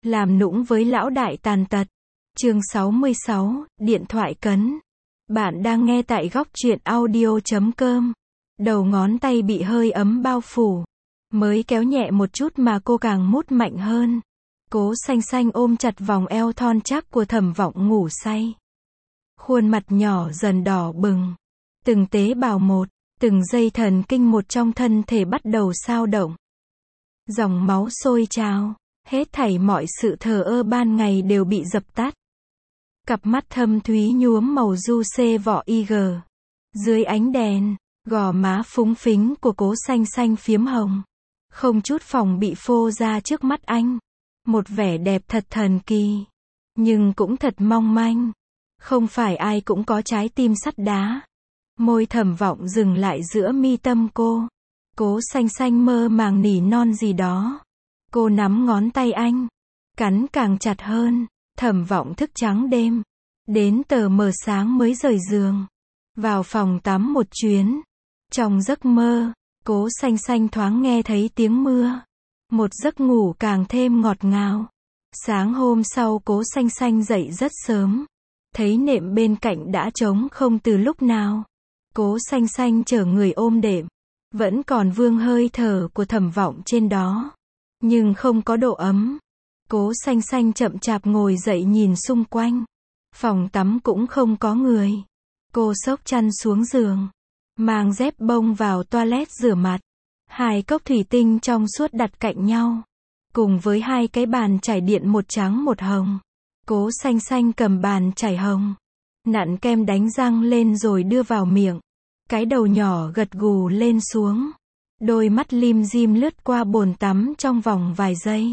Làm nũng với lão đại tàn tật. Chương 66, điện thoại cấn. Bạn đang nghe tại góc truyện audio.com. Đầu ngón tay bị hơi ấm bao phủ. Mới kéo nhẹ một chút mà cô càng mút mạnh hơn. Cố Xanh Xanh ôm chặt vòng eo thon chắc của Thẩm Vọng ngủ say. Khuôn mặt nhỏ dần đỏ bừng. Từng tế bào một, từng dây thần kinh một trong thân thể bắt đầu xao động. Dòng máu sôi trào, hết thảy mọi sự thờ ơ ban ngày đều bị dập tắt. Cặp mắt thâm thúy nhuốm màu du xê vỏ IG. Dưới ánh đèn, gò má phúng phính của Cố Xanh Xanh phiếm hồng. Không chút phòng bị phô ra trước mắt anh. Một vẻ đẹp thật thần kỳ. Nhưng cũng thật mong manh. Không phải ai cũng có trái tim sắt đá. Môi Thẩm Vọng dừng lại giữa mi tâm cô. Cố Xanh Xanh mơ màng nỉ non gì đó. Cô nắm ngón tay anh. Cắn càng chặt hơn. Thẩm Vọng thức trắng đêm. Đến tờ mờ sáng mới rời giường. Vào phòng tắm một chuyến. Trong giấc mơ, Cố Xanh Xanh thoáng nghe thấy tiếng mưa. Một giấc ngủ càng thêm ngọt ngào. Sáng hôm sau Cố Xanh Xanh dậy rất sớm. Thấy nệm bên cạnh đã trống không từ lúc nào. Cố Xanh Xanh chở người ôm đệm. Vẫn còn vương hơi thở của Thẩm Vọng trên đó. Nhưng không có độ ấm. Cố Xanh Xanh chậm chạp ngồi dậy nhìn xung quanh. Phòng tắm cũng không có người. Cô xốc chăn xuống giường. Mang dép bông vào toilet rửa mặt. 2 cốc thủy tinh trong suốt đặt cạnh nhau. Cùng với 2 cái bàn chải điện, một trắng một hồng. Cố Xanh Xanh cầm bàn chải hồng. Nặn kem đánh răng lên rồi đưa vào miệng. Cái đầu nhỏ gật gù lên xuống. Đôi mắt lim dim lướt qua bồn tắm trong vòng vài giây.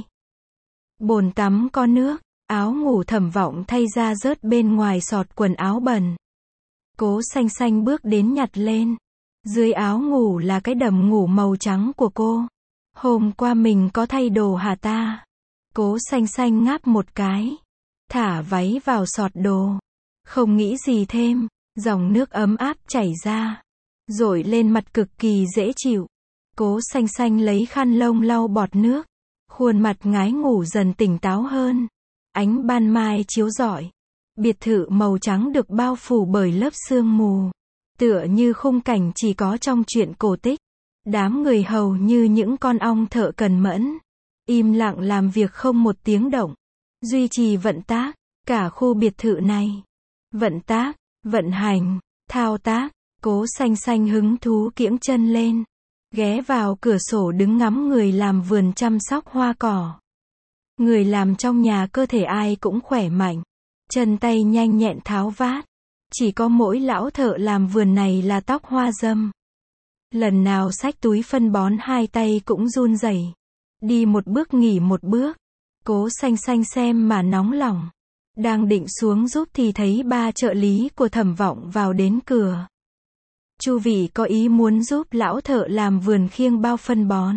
Bồn tắm có nước. Áo ngủ Thẩm Vọng thay ra rớt bên ngoài xọt quần áo bẩn. Cố Xanh Xanh bước đến nhặt lên. Dưới áo ngủ là cái đầm ngủ màu trắng của cô. Hôm qua mình có thay đồ hả ta? Cố Xanh Xanh ngáp một cái. Thả váy vào xọt đồ. Không nghĩ gì thêm. Dòng nước ấm áp chảy ra. Dội lên mặt cực kỳ dễ chịu. Cố Xanh Xanh lấy khăn lông lau bọt nước. Khuôn mặt ngái ngủ dần tỉnh táo hơn. Ánh ban mai chiếu rọi. Biệt thự màu trắng được bao phủ bởi lớp sương mù. Tựa như khung cảnh chỉ có trong truyện cổ tích. Đám người hầu như những con ong thợ cần mẫn. Im lặng làm việc không một tiếng động. Duy trì vận tác. Cả khu biệt thự này. Vận tác, vận hành, thao tác. Cố Xanh Xanh hứng thú kiễng chân lên. Ghé vào cửa sổ đứng ngắm người làm vườn chăm sóc hoa cỏ. Người làm trong nhà cơ thể ai cũng khỏe mạnh. Chân tay nhanh nhẹn tháo vát. Chỉ có mỗi lão thợ làm vườn này là tóc hoa râm. Lần nào xách túi phân bón 2 tay cũng run rẩy. Đi một bước nghỉ một bước. Cố Xanh Xanh xem mà nóng lòng. Đang định xuống giúp thì thấy 3 trợ lý của Thẩm Vọng vào đến cửa. Chu Vị có ý muốn giúp lão thợ làm vườn khiêng bao phân bón.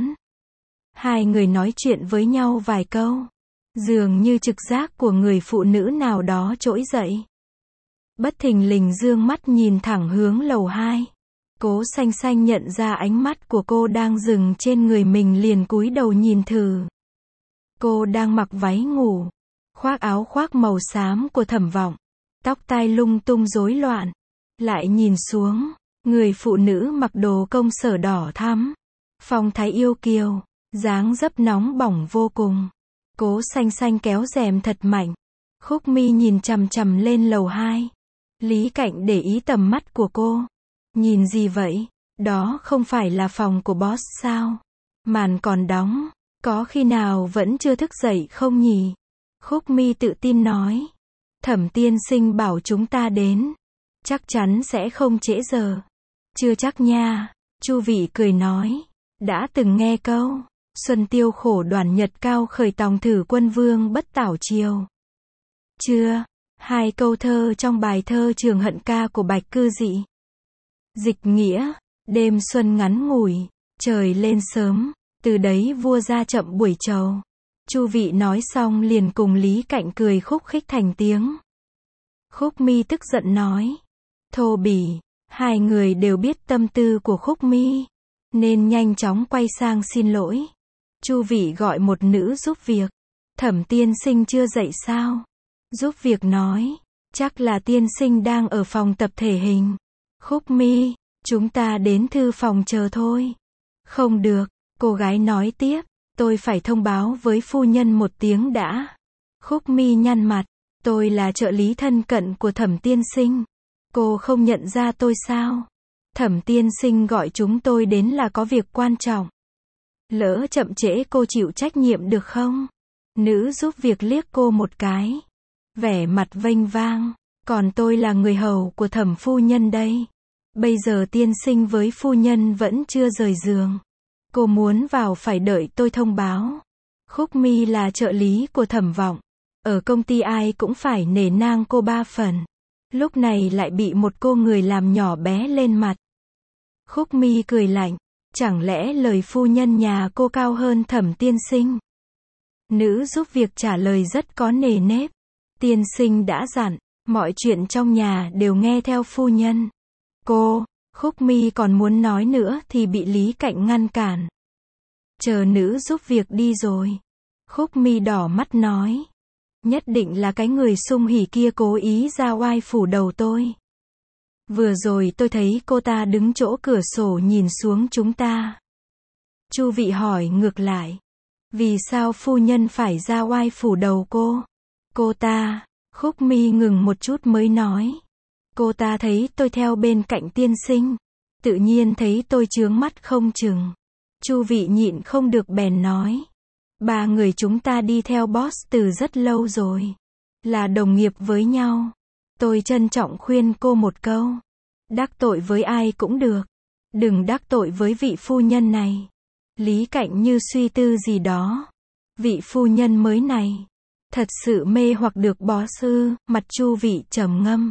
2 người nói chuyện với nhau vài câu. Dường như trực giác của người phụ nữ nào đó trỗi dậy. Bất thình lình dương mắt nhìn thẳng hướng lầu 2. Cố Xanh Xanh nhận ra ánh mắt của cô đang dừng trên người mình liền cúi đầu nhìn thử. Cô đang mặc váy ngủ. Khoác áo khoác màu xám của Thẩm Vọng. Tóc tai lung tung rối loạn. Lại nhìn xuống. Người phụ nữ mặc đồ công sở đỏ thắm. Phong thái yêu kiều. Dáng dấp nóng bỏng vô cùng. Cố Xanh Xanh kéo rèm thật mạnh. Khúc Mi nhìn chằm chằm lên lầu 2. Lý Cạnh để ý tầm mắt của cô. Nhìn gì vậy? Đó không phải là phòng của boss sao? Màn còn đóng. Có khi nào vẫn chưa thức dậy không nhỉ? Khúc Mi tự tin nói. Thẩm tiên sinh bảo chúng ta đến. Chắc chắn sẽ không trễ giờ. Chưa chắc nha. Chu Vị cười nói. Đã từng nghe câu. Xuân tiêu khổ đoàn nhật cao khởi tòng thử quân vương bất tảo chiều. Chưa. 2 câu thơ trong bài thơ Trường Hận Ca của Bạch Cư Dị. Dịch nghĩa. Đêm xuân ngắn ngủi. Trời lên sớm. Từ đấy vua ra chậm buổi trầu. Chu Vị nói xong liền cùng Lý Cạnh cười khúc khích thành tiếng. Khúc Mi tức giận nói. Thô bỉ. 2 người đều biết tâm tư của Khúc Mi. Nên nhanh chóng quay sang xin lỗi. Chu Vị gọi một nữ giúp việc. Thẩm tiên sinh chưa dậy sao? Giúp việc nói. Chắc là tiên sinh đang ở phòng tập thể hình. Khúc Mi, chúng ta đến thư phòng chờ thôi. Không được, cô gái nói tiếp. Tôi phải thông báo với phu nhân một tiếng đã. Khúc Mi nhăn mặt. Tôi là trợ lý thân cận của Thẩm tiên sinh. Cô không nhận ra tôi sao? Thẩm tiên sinh gọi chúng tôi đến là có việc quan trọng. Lỡ chậm trễ cô chịu trách nhiệm được không? Nữ giúp việc liếc cô một cái. Vẻ mặt vênh vang. Còn tôi là người hầu của Thẩm phu nhân đây. Bây giờ tiên sinh với phu nhân vẫn chưa rời giường. Cô muốn vào phải đợi tôi thông báo. Khúc Mi là trợ lý của Thẩm Vọng. Ở công ty ai cũng phải nể nang cô 3 phần. Lúc này lại bị một cô người làm nhỏ bé lên mặt. Khúc Mi cười lạnh. Chẳng lẽ lời phu nhân nhà cô cao hơn Thẩm tiên sinh? Nữ giúp việc trả lời rất có nề nếp. Tiên sinh đã dặn, mọi chuyện trong nhà đều nghe theo phu nhân. Cô, Khúc Mi còn muốn nói nữa thì bị Lý Cạnh ngăn cản. Chờ nữ giúp việc đi rồi. Khúc Mi đỏ mắt nói. Nhất định là cái người sung hỉ kia cố ý ra oai phủ đầu tôi. Vừa rồi tôi thấy cô ta đứng chỗ cửa sổ nhìn xuống chúng ta. Chu Vị hỏi ngược lại. Vì sao phu nhân phải ra oai phủ đầu cô? Cô ta, Khúc Mi ngừng một chút mới nói. Cô ta thấy tôi theo bên cạnh tiên sinh. Tự nhiên thấy tôi chướng mắt không chừng. Chu Vị nhịn không được bèn nói. 3 người chúng ta đi theo boss từ rất lâu rồi. Là đồng nghiệp với nhau. Tôi trân trọng khuyên cô một câu. Đắc tội với ai cũng được. Đừng đắc tội với vị phu nhân này. Lý Cạnh như suy tư gì đó. Vị phu nhân mới này. Thật sự mê hoặc được boss ư? Mặt Chu Vị trầm ngâm.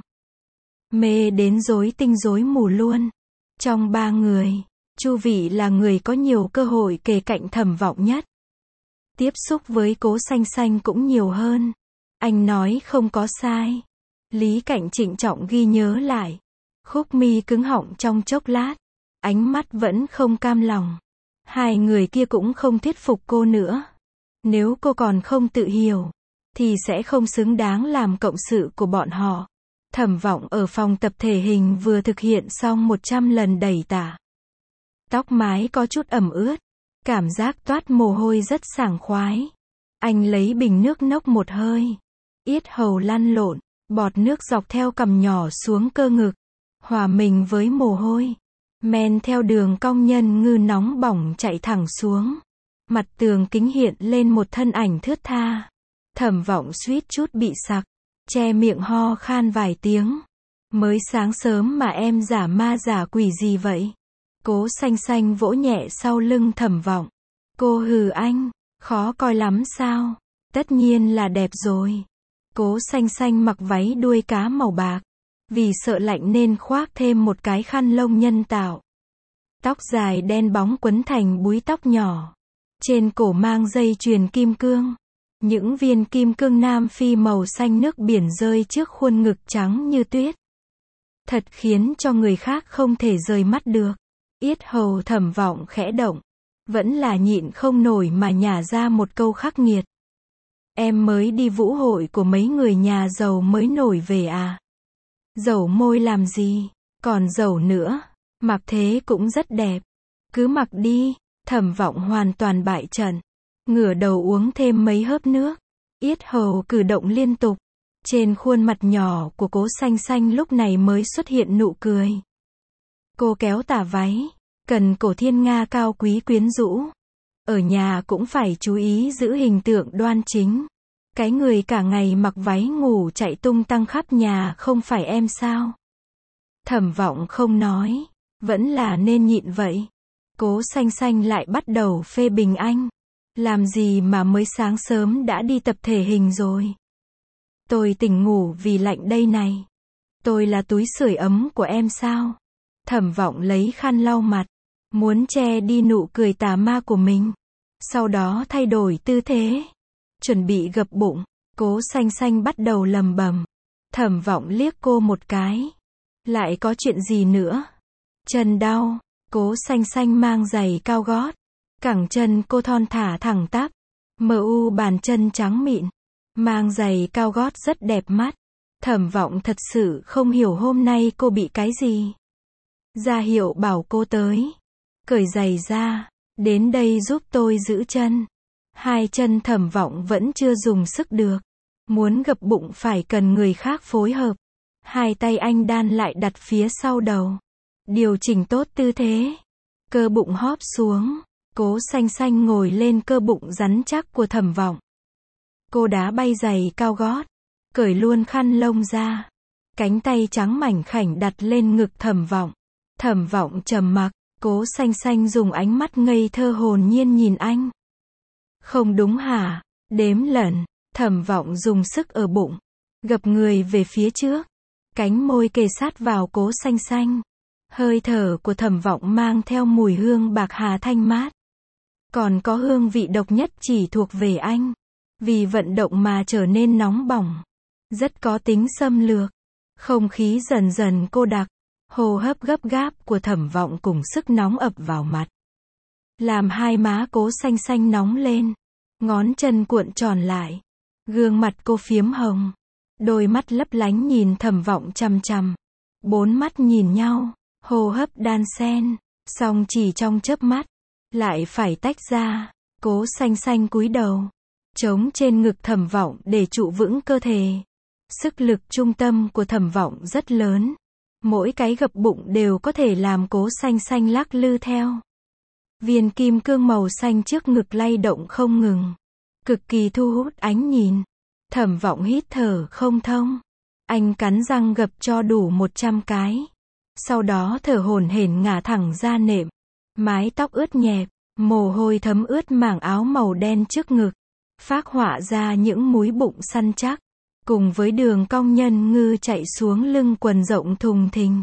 Mê đến rối tinh rối mù luôn. Trong 3 người, Chu Vị là người có nhiều cơ hội kề cạnh Thẩm Vọng nhất. Tiếp xúc với Cố Xanh Xanh cũng nhiều hơn. Anh nói không có sai. Lý Cạnh trịnh trọng ghi nhớ lại. Khúc Mi cứng họng trong chốc lát. Ánh mắt vẫn không cam lòng. 2 người kia cũng không thuyết phục cô nữa. Nếu cô còn không tự hiểu, thì sẽ không xứng đáng làm cộng sự của bọn họ. Thẩm Vọng ở phòng tập thể hình vừa thực hiện xong 100 lần đẩy tạ. Tóc mái có chút ẩm ướt. Cảm giác toát mồ hôi rất sảng khoái. Anh lấy bình nước nốc một hơi. Yết hầu lăn lộn, bọt nước dọc theo cằm nhỏ xuống cơ ngực. Hòa mình với mồ hôi. Men theo đường cong nhân ngư nóng bỏng chạy thẳng xuống. Mặt tường kính hiện lên một thân ảnh thướt tha. Thẩm Vọng suýt chút bị sặc. Che miệng ho khan vài tiếng. Mới sáng sớm mà em giả ma giả quỷ gì vậy? Cố Xanh Xanh vỗ nhẹ sau lưng Thẩm Vọng. Cô hừ anh, khó coi lắm sao? Tất nhiên là đẹp rồi. Cố Xanh Xanh mặc váy đuôi cá màu bạc. Vì sợ lạnh nên khoác thêm một cái khăn lông nhân tạo. Tóc dài đen bóng quấn thành búi tóc nhỏ. Trên cổ mang dây chuyền kim cương. Những viên kim cương Nam Phi màu xanh nước biển rơi trước khuôn ngực trắng như tuyết. Thật khiến cho người khác không thể rời mắt được. Yết hầu Thẩm Vọng khẽ động. Vẫn là nhịn không nổi mà nhả ra một câu khắc nghiệt. Em mới đi vũ hội của mấy người nhà giàu mới nổi về à? Dầu môi làm gì? Còn dầu nữa. Mặc thế cũng rất đẹp. Cứ mặc đi. Thẩm Vọng hoàn toàn bại trận. Ngửa đầu uống thêm mấy hớp nước. Yết hầu cử động liên tục. Trên khuôn mặt nhỏ của Cố Xanh Xanh lúc này mới xuất hiện nụ cười. Cô kéo tà váy. Cần cổ thiên nga cao quý quyến rũ. Ở nhà cũng phải chú ý giữ hình tượng đoan chính. Cái người cả ngày mặc váy ngủ chạy tung tăng khắp nhà không phải em sao? Thẩm Vọng không nói. Vẫn là nên nhịn vậy. Cố Xanh Xanh lại bắt đầu phê bình anh. Làm gì mà mới sáng sớm đã đi tập thể hình rồi? Tôi tỉnh ngủ vì lạnh đây này. Tôi là túi sưởi ấm của em sao? Thẩm Vọng lấy khăn lau mặt. Muốn che đi nụ cười tà ma của mình. Sau đó thay đổi tư thế. Chuẩn bị gập bụng. Cố Xanh Xanh bắt đầu lầm bầm. Thẩm Vọng liếc cô một cái. Lại có chuyện gì nữa? Chân đau. Cố Xanh Xanh mang giày cao gót. Cẳng chân cô thon thả thẳng tắp. MU bàn chân trắng mịn, mang giày cao gót rất đẹp mắt. Thẩm Vọng thật sự không hiểu hôm nay cô bị cái gì. Ra hiệu bảo cô tới. Cởi giày ra, đến đây giúp tôi giữ chân. Hai chân Thẩm Vọng vẫn chưa dùng sức được. Muốn gập bụng phải cần người khác phối hợp. Hai tay anh đan lại đặt phía sau đầu. Điều chỉnh tốt tư thế. Cơ bụng hóp xuống. Cố Xanh Xanh ngồi lên cơ bụng rắn chắc của Thẩm Vọng. Cô đá bay giày cao gót. Cởi luôn khăn lông ra. Cánh tay trắng mảnh khảnh đặt lên ngực Thẩm Vọng. Thẩm Vọng trầm mặc. Cố Xanh Xanh dùng ánh mắt ngây thơ hồn nhiên nhìn anh. Không đúng hả? Đếm lần. Thẩm Vọng dùng sức ở bụng. Gập người về phía trước. Cánh môi kề sát vào Cố Xanh Xanh. Hơi thở của Thẩm Vọng mang theo mùi hương bạc hà thanh mát. Còn có hương vị độc nhất chỉ thuộc về anh. Vì vận động mà trở nên nóng bỏng. Rất có tính xâm lược. Không khí dần dần cô đặc. Hô hấp gấp gáp của Thẩm Vọng cùng sức nóng ập vào mặt. Làm hai má Cố Xanh Xanh nóng lên. Ngón chân cuộn tròn lại. Gương mặt cô phiếm hồng. Đôi mắt lấp lánh nhìn Thẩm Vọng chằm chằm. Bốn mắt nhìn nhau. Hô hấp đan xen. Song chỉ trong chớp mắt. Lại phải tách ra. Cố Xanh Xanh cúi đầu. Chống trên ngực Thẩm Vọng để trụ vững cơ thể. Sức lực trung tâm của Thẩm Vọng rất lớn. Mỗi cái gập bụng đều có thể làm Cố Xanh Xanh lắc lư theo. Viên kim cương màu xanh trước ngực lay động không ngừng. Cực kỳ thu hút ánh nhìn. Thẩm Vọng hít thở không thông. Anh cắn răng gập cho đủ 100 cái. Sau đó thở hổn hển ngả thẳng ra nệm. Mái tóc ướt nhẹp. Mồ hôi thấm ướt mảng áo màu đen trước ngực. Phác họa ra những múi bụng săn chắc. Cùng với đường cong nhân ngư chạy xuống lưng quần rộng thùng thình.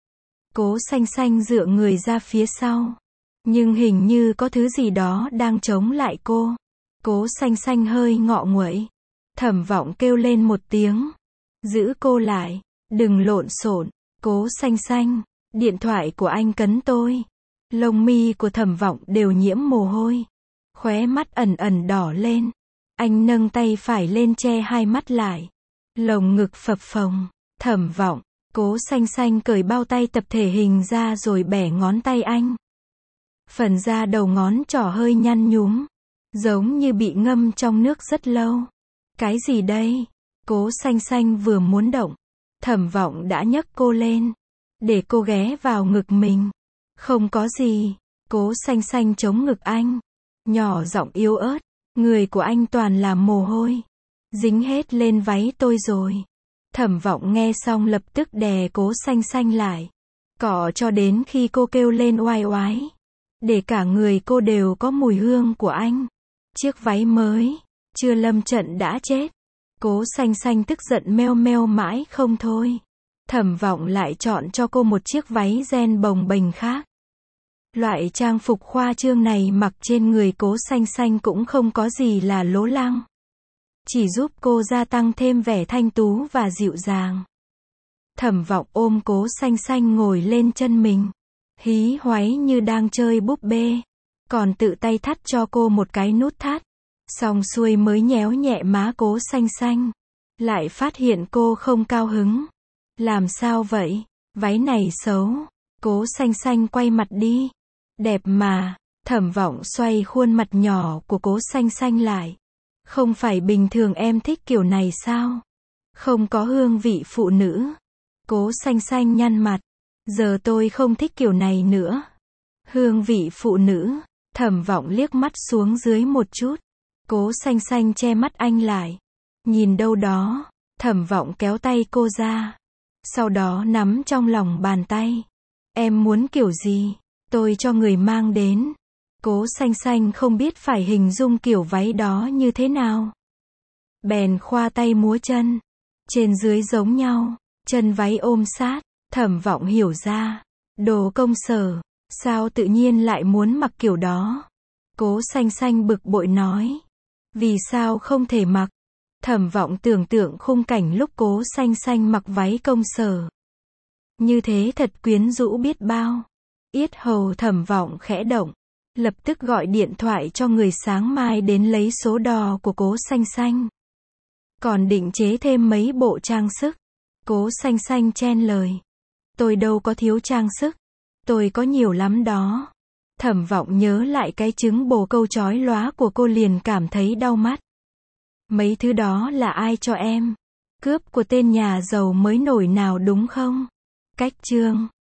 Cố Xanh Xanh dựa người ra phía sau. Nhưng hình như có thứ gì đó đang chống lại cô. Cố Xanh Xanh hơi ngọ nguậy. Thẩm Vọng kêu lên một tiếng. Giữ cô lại. Đừng lộn xộn. Cố Xanh Xanh. Điện thoại của anh cấn tôi. Lông mi của Thẩm Vọng đều nhiễm mồ hôi. Khóe mắt ẩn ẩn đỏ lên. Anh nâng tay phải lên che hai mắt lại. Lồng ngực phập phồng. Thẩm Vọng. Cố Xanh Xanh cởi bao tay tập thể hình ra rồi bẻ ngón tay anh. Phần da đầu ngón trỏ hơi nhăn nhúm. Giống như bị ngâm trong nước rất lâu. Cái gì đây? Cố Xanh Xanh vừa muốn động. Thẩm Vọng đã nhấc cô lên. Để cô ghé vào ngực mình. Không có gì. Cố Xanh Xanh chống ngực anh. Nhỏ giọng yếu ớt. Người của anh toàn là mồ hôi. Dính hết lên váy tôi rồi. Thẩm Vọng nghe xong lập tức đè Cố Xanh Xanh lại. Cọ cho đến khi cô kêu lên oai oái. Để cả người cô đều có mùi hương của anh. Chiếc váy mới. Chưa lâm trận đã chết. Cố Xanh Xanh tức giận meo meo mãi không thôi. Thẩm Vọng lại chọn cho cô một chiếc váy ren bồng bềnh khác. Loại trang phục khoa trương này mặc trên người Cố Xanh Xanh cũng không có gì là lố lăng. Chỉ giúp cô gia tăng thêm vẻ thanh tú và dịu dàng. Thẩm Vọng ôm Cố Xanh Xanh ngồi lên chân mình. Hí hoáy như đang chơi búp bê. Còn tự tay thắt cho cô một cái nút thắt. Xong xuôi mới nhéo nhẹ má Cố Xanh Xanh. Lại phát hiện cô không cao hứng. Làm sao vậy? Váy này xấu. Cố Xanh Xanh quay mặt đi. Đẹp mà. Thẩm Vọng xoay khuôn mặt nhỏ của Cố Xanh Xanh lại. Không phải bình thường em thích kiểu này sao? Không có hương vị phụ nữ. Cố Xanh Xanh nhăn mặt. Giờ tôi không thích kiểu này nữa. Hương vị phụ nữ. Thẩm Vọng liếc mắt xuống dưới một chút. Cố Xanh Xanh che mắt anh lại. Nhìn đâu đó. Thẩm Vọng kéo tay cô ra. Sau đó nắm trong lòng bàn tay. Em muốn kiểu gì? Tôi cho người mang đến. Cố Xanh Xanh không biết phải hình dung kiểu váy đó như thế nào. Bèn khoa tay múa chân. Trên dưới giống nhau. Chân váy ôm sát. Thẩm Vọng hiểu ra. Đồ công sở. Sao tự nhiên lại muốn mặc kiểu đó? Cố Xanh Xanh bực bội nói. Vì sao không thể mặc? Thẩm Vọng tưởng tượng khung cảnh lúc Cố Xanh Xanh mặc váy công sở. Như thế thật quyến rũ biết bao. Yết hầu Thẩm Vọng khẽ động. Lập tức gọi điện thoại cho người sáng mai đến lấy số đo của Cố Xanh Xanh. Còn định chế thêm mấy bộ trang sức. Cố Xanh Xanh chen lời. Tôi đâu có thiếu trang sức. Tôi có nhiều lắm đó. Thẩm Vọng nhớ lại cái trứng bồ câu chói lóa của cô liền cảm thấy đau mắt. Mấy thứ đó là ai cho em? Cướp của tên nhà giàu mới nổi nào đúng không? Cách chương